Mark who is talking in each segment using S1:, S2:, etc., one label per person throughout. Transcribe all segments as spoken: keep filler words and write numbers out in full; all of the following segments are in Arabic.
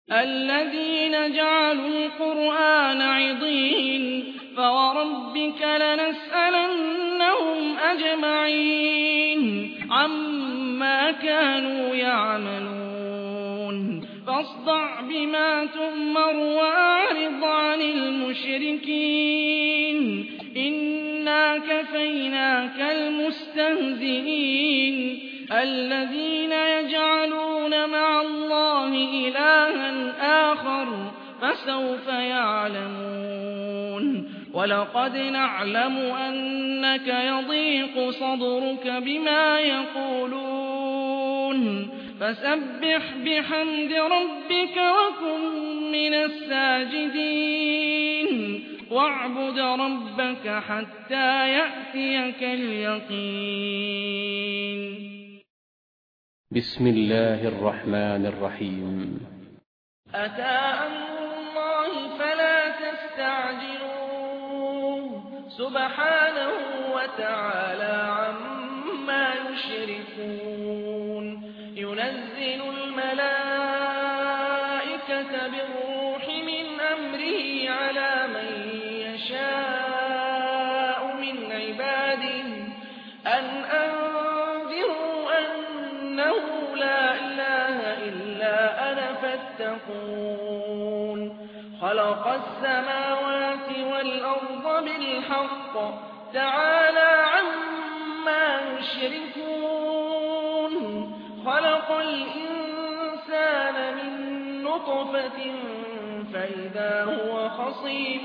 S1: الذين جعلوا القرآن عضين فوربك لنسألنهم أجمعين عما كانوا يعملون فاصدع بما تؤمر وأعرض عن المشركين إنا كفيناك المستهزئين الذين يجعلون مع الله إلها آخر فسوف يعلمون ولقد نعلم أنك يضيق صدرك بما يقولون فسبح بحمد ربك وكن من الساجدين واعبد ربك حتى يأتيك اليقين.
S2: بسم الله الرحمن الرحيم.
S1: أتى أمر الله فلا تستعجلوه سبحانه وتعالى عما يشركون ينزل الملائكة بالروح من أمره على من يشاء من عباده أن أنذروا أنه لا إله إلا أنا فاتقون خلق السماوات والأرض بالحق تعالى عما يشركون خلق الإنسان من نطفة فإذا هو خصيم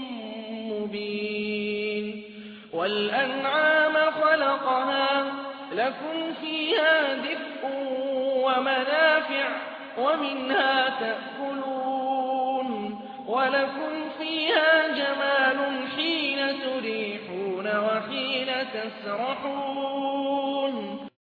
S1: مبين والأنعام خلقها لكم فيها دفء ومنافع ومنها تأكلون ولكم فيها جمال حين تريحون وحين تسرحون